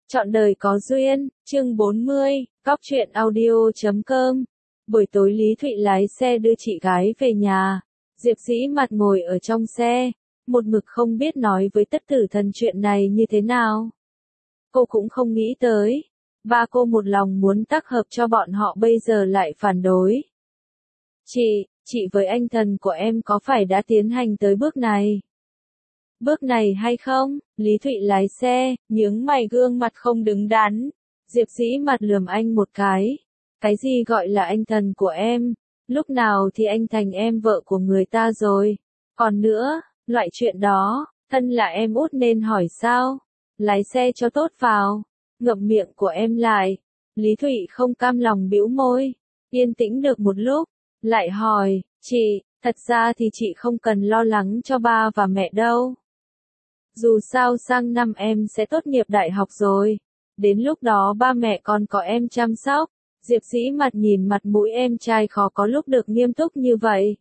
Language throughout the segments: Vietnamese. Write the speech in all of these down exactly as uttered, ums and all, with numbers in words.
Trọn đời có duyên, chương bốn mươi, cóc truyện audio chấm com. Buổi tối Lý Thụy lái xe đưa chị gái về nhà. Diệp Dĩ mặt ngồi ở trong xe, một mực không biết nói với Tất Tử Thần chuyện này như thế nào. Cô cũng không nghĩ tới, ba cô một lòng muốn tác hợp cho bọn họ bây giờ lại phản đối. Chị, chị với anh thần của em có phải đã tiến hành tới bước này? Bước này hay không? Lý Thụy lái xe, nhướng mày gương mặt không đứng đắn. Diệp Dĩ mặt lườm anh một cái. Cái gì gọi là anh thần của em? Lúc nào thì anh thành em vợ của người ta rồi? Còn nữa, loại chuyện đó, thân là em út nên hỏi sao? Lái xe cho tốt vào. Ngậm miệng của em lại. Lý Thụy không cam lòng bĩu môi. Yên tĩnh được một lúc, lại hỏi, chị, thật ra thì chị không cần lo lắng cho ba và mẹ đâu. Dù sao sang năm em sẽ tốt nghiệp đại học rồi. Đến lúc đó ba mẹ còn có em chăm sóc. Diệp Dĩ mặt nhìn mặt mũi em trai khó có lúc được nghiêm túc như vậy.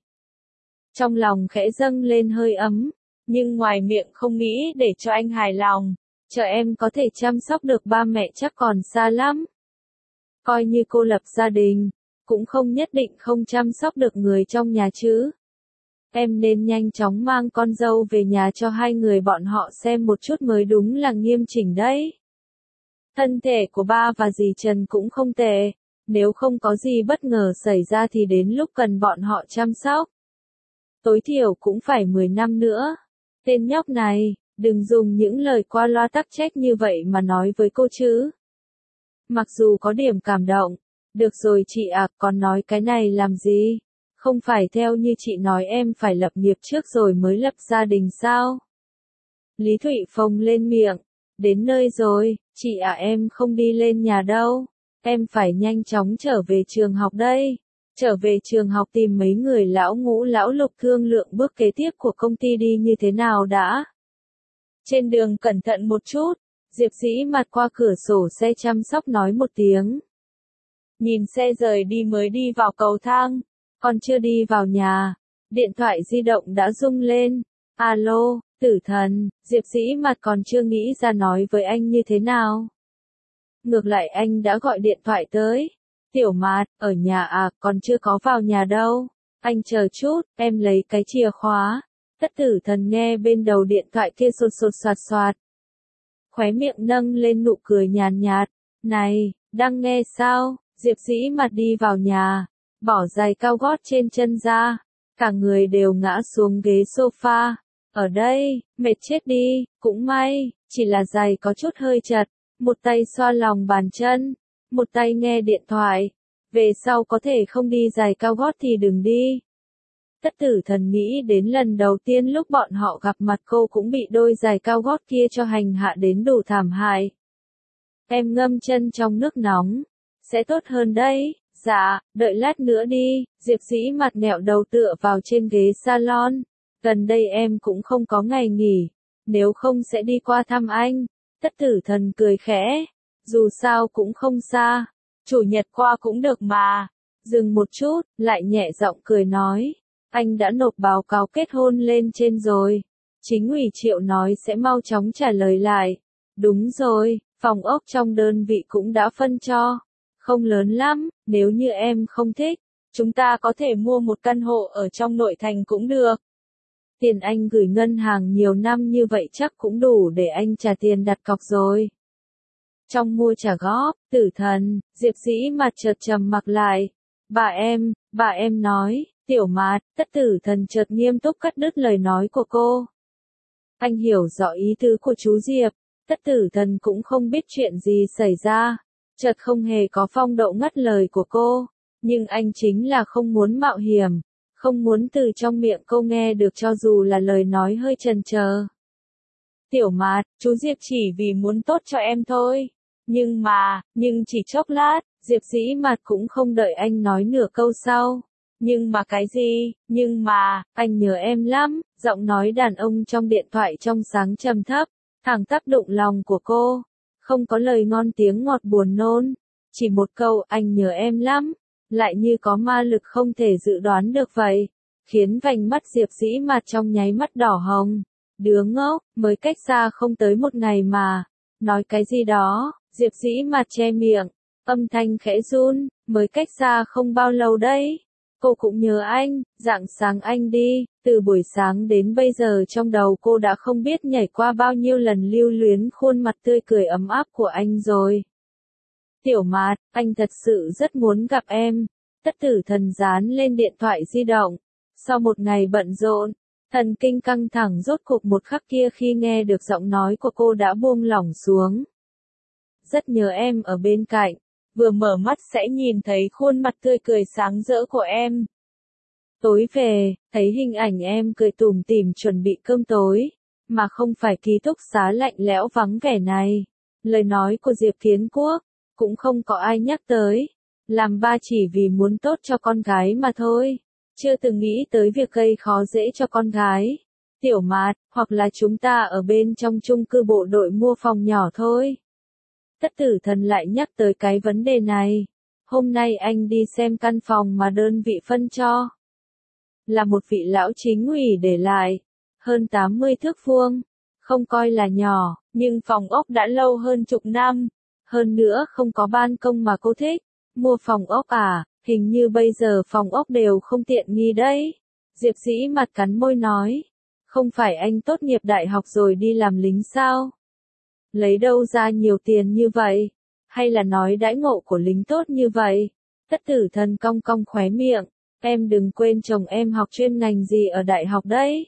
Trong lòng khẽ dâng lên hơi ấm, nhưng ngoài miệng không nghĩ để cho anh hài lòng. Chờ em có thể chăm sóc được ba mẹ chắc còn xa lắm. Coi như cô lập gia đình, cũng không nhất định không chăm sóc được người trong nhà chứ. Em nên nhanh chóng mang con dâu về nhà cho hai người bọn họ xem một chút mới đúng là nghiêm chỉnh đấy. Thân thể của ba và dì Trần cũng không tệ, nếu không có gì bất ngờ xảy ra thì đến lúc cần bọn họ chăm sóc. Tối thiểu cũng phải mười năm nữa. Tên nhóc này, đừng dùng những lời qua loa tắc trách như vậy mà nói với cô chứ. Mặc dù có điểm cảm động, được rồi chị ạ, còn nói cái này làm gì? Không phải theo như chị nói em phải lập nghiệp trước rồi mới lập gia đình sao? Lý Thụy phồng lên miệng. Đến nơi rồi, chị à em không đi lên nhà đâu. Em phải nhanh chóng trở về trường học đây. Trở về trường học tìm mấy người lão ngũ lão lục thương lượng bước kế tiếp của công ty đi như thế nào đã. Trên đường cẩn thận một chút. Diệp Dĩ mặt qua cửa sổ xe chăm sóc nói một tiếng. Nhìn xe rời đi mới đi vào cầu thang. Còn chưa đi vào nhà, điện thoại di động đã rung lên. Alo, Tử Thần, Diệp Dĩ mặt còn chưa nghĩ ra nói với anh như thế nào. Ngược lại anh đã gọi điện thoại tới. Tiểu Mạt, ở nhà à, còn chưa có vào nhà đâu. Anh chờ chút, em lấy cái chìa khóa. Tất Tử Thần nghe bên đầu điện thoại kia sột sột soạt soạt. Khóe miệng nâng lên nụ cười nhàn nhạt. Này, đang nghe sao? Diệp Dĩ mặt đi vào nhà. Bỏ giày cao gót trên chân ra, cả người đều ngã xuống ghế sofa. Ở đây, mệt chết đi, cũng may, chỉ là giày có chút hơi chật, một tay xoa lòng bàn chân, một tay nghe điện thoại. Về sau có thể không đi giày cao gót thì đừng đi. Tất Tử Thần nghĩ đến lần đầu tiên lúc bọn họ gặp mặt cô cũng bị đôi giày cao gót kia cho hành hạ đến đủ thảm hại. Em ngâm chân trong nước nóng, sẽ tốt hơn đấy. Dạ, đợi lát nữa đi. Diệp Dĩ mặt nghẹo đầu tựa vào trên ghế salon. Gần đây em cũng không có ngày nghỉ, nếu không sẽ đi qua thăm anh. Tất Tử Thần cười khẽ. Dù sao cũng không xa, chủ nhật qua cũng được mà. Dừng một chút, lại nhẹ giọng cười nói. Anh đã nộp báo cáo kết hôn lên trên rồi. Chính ủy Triệu nói sẽ mau chóng trả lời lại. Đúng rồi, phòng ốc trong đơn vị cũng đã phân cho. Không lớn lắm, nếu như em không thích, chúng ta có thể mua một căn hộ ở trong nội thành cũng được. Tiền anh gửi ngân hàng nhiều năm như vậy chắc cũng đủ để anh trả tiền đặt cọc rồi. Trong mua trả góp, Tử Thần, Diệp Dĩ mặt chợt trầm mặc lại. Bà em, bà em nói, Tiểu Mạt, Tất Tử Thần chợt nghiêm túc cắt đứt lời nói của cô. Anh hiểu rõ ý tứ của chú Diệp, Tất Tử Thần cũng không biết chuyện gì xảy ra. Chợt không hề có phong độ ngắt lời của cô, nhưng anh chính là không muốn mạo hiểm, không muốn từ trong miệng cô nghe được cho dù là lời nói hơi chần chờ. Tiểu Mạt, chú Diệp chỉ vì muốn tốt cho em thôi, nhưng mà, nhưng chỉ chốc lát, Diệp Dĩ mặt cũng không đợi anh nói nửa câu sau. Nhưng mà cái gì, nhưng mà, anh nhớ em lắm, giọng nói đàn ông trong điện thoại trong sáng trầm thấp, thẳng tác động lòng của cô. Không có lời ngon tiếng ngọt buồn nôn, chỉ một câu anh nhớ em lắm, lại như có ma lực không thể dự đoán được vậy, khiến vành mắt Diệp Dĩ mặt trong nháy mắt đỏ hồng. Đứa ngốc, mới cách xa không tới một ngày mà, nói cái gì đó, Diệp Dĩ mặt che miệng, âm thanh khẽ run, mới cách xa không bao lâu đấy. Cô cũng nhớ anh, rạng sáng anh đi, từ buổi sáng đến bây giờ trong đầu cô đã không biết nhảy qua bao nhiêu lần lưu luyến khuôn mặt tươi cười ấm áp của anh rồi. Tiểu Mạt, anh thật sự rất muốn gặp em. Tất Tử Thần dán lên điện thoại di động. Sau một ngày bận rộn, thần kinh căng thẳng rốt cục một khắc kia khi nghe được giọng nói của cô đã buông lỏng xuống. Rất nhớ em ở bên cạnh, vừa mở mắt sẽ nhìn thấy khuôn mặt tươi cười sáng rỡ của em. Tối về, thấy hình ảnh em cười tủm tỉm chuẩn bị cơm tối, mà không phải ký túc xá lạnh lẽo vắng vẻ này. Lời nói của Diệp Kiến Quốc, cũng không có ai nhắc tới. Làm ba chỉ vì muốn tốt cho con gái mà thôi. Chưa từng nghĩ tới việc gây khó dễ cho con gái. Tiểu Mạt, hoặc là chúng ta ở bên trong chung cư bộ đội mua phòng nhỏ thôi. Tất Tử Thần lại nhắc tới cái vấn đề này. Hôm nay anh đi xem căn phòng mà đơn vị phân cho. Là một vị lão chính ủy để lại. Hơn tám mươi thước vuông. Không coi là nhỏ, nhưng phòng ốc đã lâu hơn chục năm. Hơn nữa không có ban công mà cô thích. Mua phòng ốc à, hình như bây giờ phòng ốc đều không tiện nghi đấy. Diệp Dĩ mặt cắn môi nói. Không phải anh tốt nghiệp đại học rồi đi làm lính sao? Lấy đâu ra nhiều tiền như vậy? Hay là nói đãi ngộ của lính tốt như vậy? Tất Tử Thần cong cong khóe miệng. Em đừng quên chồng em học chuyên ngành gì ở đại học đấy.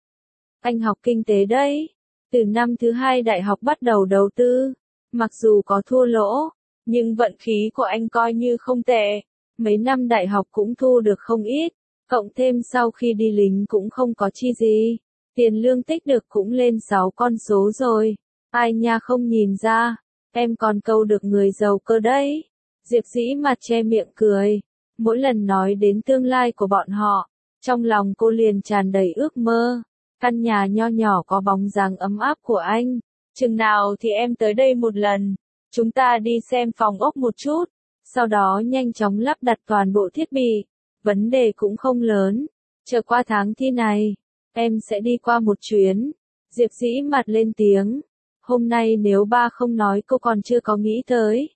Anh học kinh tế đấy. Từ năm thứ hai đại học bắt đầu đầu tư. Mặc dù có thua lỗ, nhưng vận khí của anh coi như không tệ. Mấy năm đại học cũng thu được không ít. Cộng thêm sau khi đi lính cũng không có chi gì. Tiền lương tích được cũng lên sáu con số rồi. Ai nha không nhìn ra. Em còn câu được người giàu cơ đấy. Diệp Dĩ mặt che miệng cười. Mỗi lần nói đến tương lai của bọn họ, trong lòng cô liền tràn đầy ước mơ. Căn nhà nho nhỏ có bóng dáng ấm áp của anh. Chừng nào thì em tới đây một lần. Chúng ta đi xem phòng ốc một chút. Sau đó nhanh chóng lắp đặt toàn bộ thiết bị. Vấn đề cũng không lớn. Chờ qua tháng thi này, em sẽ đi qua một chuyến. Diệp Dĩ mặt lên tiếng. Hôm nay nếu ba không nói cô còn chưa có nghĩ tới.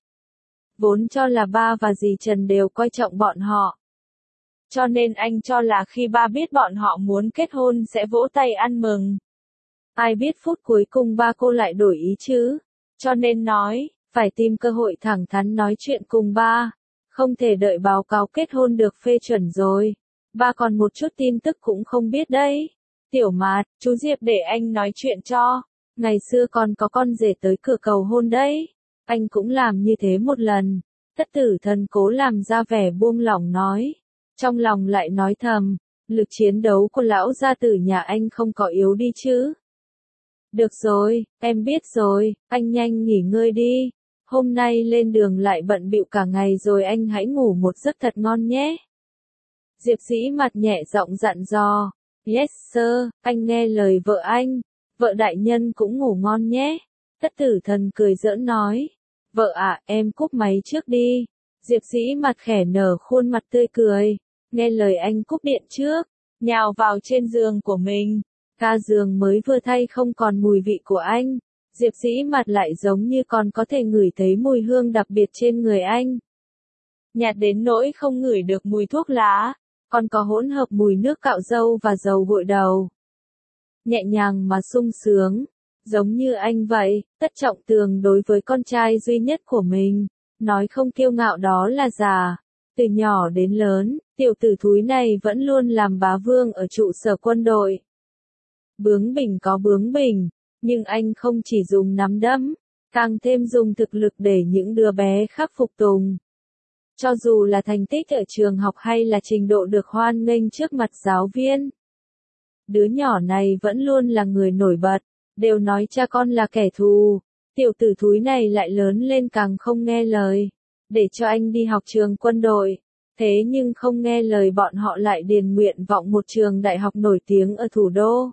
Vốn cho là ba và dì Trần đều coi trọng bọn họ. Cho nên anh cho là khi ba biết bọn họ muốn kết hôn sẽ vỗ tay ăn mừng. Ai biết phút cuối cùng ba cô lại đổi ý chứ. Cho nên nói, phải tìm cơ hội thẳng thắn nói chuyện cùng ba. Không thể đợi báo cáo kết hôn được phê chuẩn rồi. Ba còn một chút tin tức cũng không biết đấy. Tiểu Mạt, chú Diệp để anh nói chuyện cho. Ngày xưa còn có con rể tới cửa cầu hôn đấy. Anh cũng làm như thế một lần. Tất Tử Thần cố làm ra vẻ buông lỏng nói. Trong lòng lại nói thầm, lực chiến đấu của lão gia tử nhà anh không có yếu đi chứ. Được rồi, em biết rồi, anh nhanh nghỉ ngơi đi. Hôm nay lên đường lại bận bịu cả ngày rồi, anh hãy ngủ một giấc thật ngon nhé. Diệp Dĩ mặt nhẹ giọng dặn dò. Yes sir, anh nghe lời vợ anh. Vợ đại nhân cũng ngủ ngon nhé. Tất Tử Thần cười giỡn nói. Vợ ạ, em cúp máy trước đi. Diệp Dĩ mặt khẽ nở khuôn mặt tươi cười. Nghe lời anh cúp điện trước. Nhào vào trên giường của mình. Ga giường mới vừa thay không còn mùi vị của anh. Diệp Dĩ mặt lại giống như còn có thể ngửi thấy mùi hương đặc biệt trên người anh. Nhạt đến nỗi không ngửi được mùi thuốc lá. Còn có hỗn hợp mùi nước cạo râu và dầu gội đầu. Nhẹ nhàng mà sung sướng. Giống như anh vậy, Tất Trọng Tường đối với con trai duy nhất của mình. Nói không kiêu ngạo đó là giả. Từ nhỏ đến lớn, tiểu tử thúi này vẫn luôn làm bá vương ở trụ sở quân đội. Bướng bỉnh có bướng bỉnh, nhưng anh không chỉ dùng nắm đấm, càng thêm dùng thực lực để những đứa bé khác phục tùng. Cho dù là thành tích ở trường học hay là trình độ được hoan nghênh trước mặt giáo viên. Đứa nhỏ này vẫn luôn là người nổi bật, đều nói cha con là kẻ thù. Tiểu tử thúi này lại lớn lên càng không nghe lời, để cho anh đi học trường quân đội. Thế nhưng không nghe lời bọn họ lại điền nguyện vọng một trường đại học nổi tiếng ở thủ đô.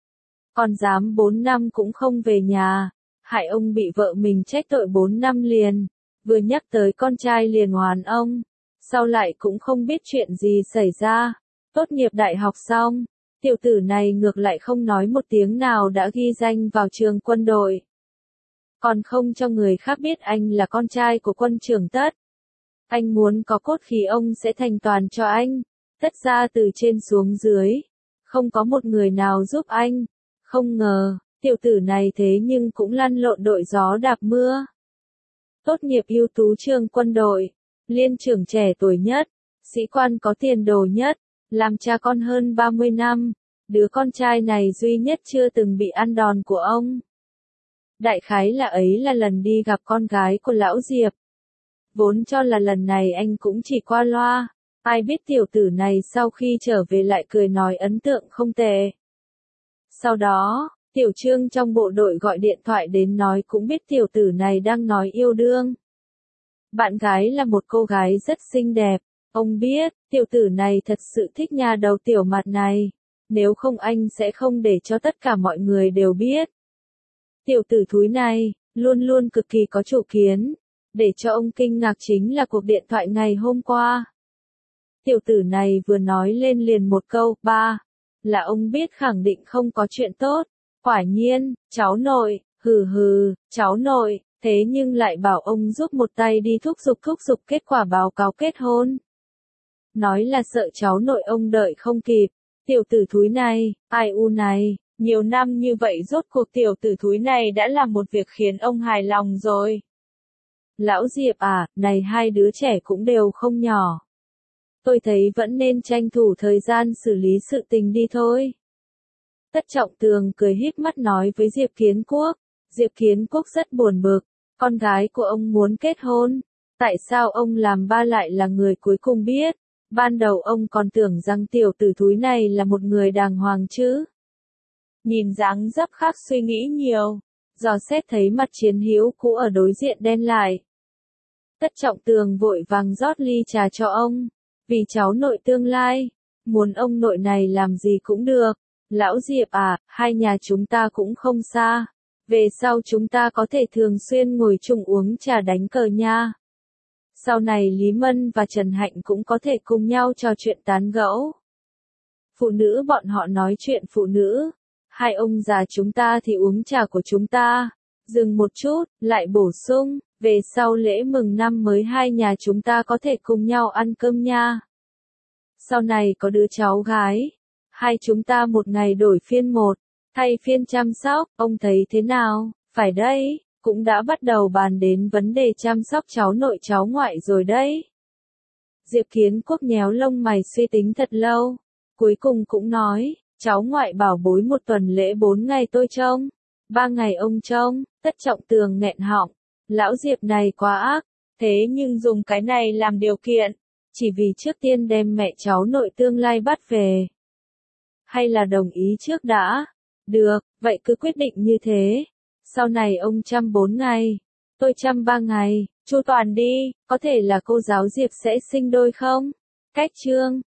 Còn dám bốn năm cũng không về nhà, hại ông bị vợ mình trách tội bốn năm liền. Vừa nhắc tới con trai liền oán ông, sau lại cũng không biết chuyện gì xảy ra. Tốt nghiệp đại học xong, tiểu tử này ngược lại không nói một tiếng nào đã ghi danh vào trường quân đội. còn không cho người khác biết anh là con trai của quân trưởng Tất. Anh muốn có cốt khí ông sẽ thành toàn cho anh, Tất ra từ trên xuống dưới, không có một người nào giúp anh. Không ngờ, tiểu tử này thế nhưng cũng lăn lộn đội gió đạp mưa. Tốt nghiệp ưu tú trường quân đội, liên trưởng trẻ tuổi nhất, sĩ quan có tiền đồ nhất, làm cha con hơn ba mươi năm, đứa con trai này duy nhất chưa từng bị ăn đòn của ông. Đại khái là ấy là lần đi gặp con gái của lão Diệp. Vốn cho là lần này anh cũng chỉ qua loa, ai biết tiểu tử này sau khi trở về lại cười nói ấn tượng không tệ. Sau đó, tiểu Trương trong bộ đội gọi điện thoại đến nói cũng biết tiểu tử này đang nói yêu đương. Bạn gái là một cô gái rất xinh đẹp, ông biết, tiểu tử này thật sự thích nhà đầu tiểu mặt này, nếu không anh sẽ không để cho tất cả mọi người đều biết. Tiểu tử thúi này, luôn luôn cực kỳ có chủ kiến, để cho ông kinh ngạc chính là cuộc điện thoại ngày hôm qua. Tiểu tử này vừa nói lên liền một câu, ba, là ông biết khẳng định không có chuyện tốt, quả nhiên, cháu nội, hừ hừ, cháu nội, thế nhưng lại bảo ông giúp một tay đi thúc giục thúc giục kết quả báo cáo kết hôn. Nói là sợ cháu nội ông đợi không kịp, tiểu tử thúi này, ai u này, nhiều năm như vậy rốt cuộc tiểu tử thúi này đã làm một việc khiến ông hài lòng rồi. Lão Diệp à, này hai đứa trẻ cũng đều không nhỏ. Tôi thấy vẫn nên tranh thủ thời gian xử lý sự tình đi thôi. Tất Trọng Tường cười híp mắt nói với Diệp Kiến Quốc. Diệp Kiến Quốc rất buồn bực, con gái của ông muốn kết hôn. Tại sao ông làm ba lại là người cuối cùng biết? Ban đầu ông còn tưởng rằng tiểu tử thúi này là một người đàng hoàng chứ. Nhìn dáng dấp khác suy nghĩ nhiều, dò xét thấy mặt Chiến Hữu cũ ở đối diện đen lại. Tất Trọng Tường vội vàng rót ly trà cho ông, vì cháu nội tương lai, muốn ông nội này làm gì cũng được. Lão Diệp à, hai nhà chúng ta cũng không xa, về sau chúng ta có thể thường xuyên ngồi chung uống trà đánh cờ nha. Sau này Lý Mân và Trần Hạnh cũng có thể cùng nhau trò chuyện tán gẫu. Phụ nữ bọn họ nói chuyện phụ nữ, hai ông già chúng ta thì uống trà của chúng ta. Dừng một chút, lại bổ sung, về sau lễ mừng năm mới hai nhà chúng ta có thể cùng nhau ăn cơm nha. Sau này có đứa cháu gái, hai chúng ta một ngày đổi phiên một, thay phiên chăm sóc, ông thấy thế nào? Phải đấy, cũng đã bắt đầu bàn đến vấn đề chăm sóc cháu nội cháu ngoại rồi đấy. Diệp Kiến Quốc nhéo lông mày suy tính thật lâu, cuối cùng cũng nói, cháu ngoại bảo bối một tuần lễ bốn ngày tôi trông, ba ngày ông trông. Tất Trọng Tường nghẹn họng, lão Diệp này quá ác, thế nhưng dùng cái này làm điều kiện, chỉ vì trước tiên đem mẹ cháu nội tương lai bắt về. Hay là đồng ý trước đã? Được, vậy cứ quyết định như thế. Sau này ông chăm bốn ngày, tôi chăm ba ngày, chu toàn đi, có thể là cô giáo Diệp sẽ sinh đôi không? Cách chương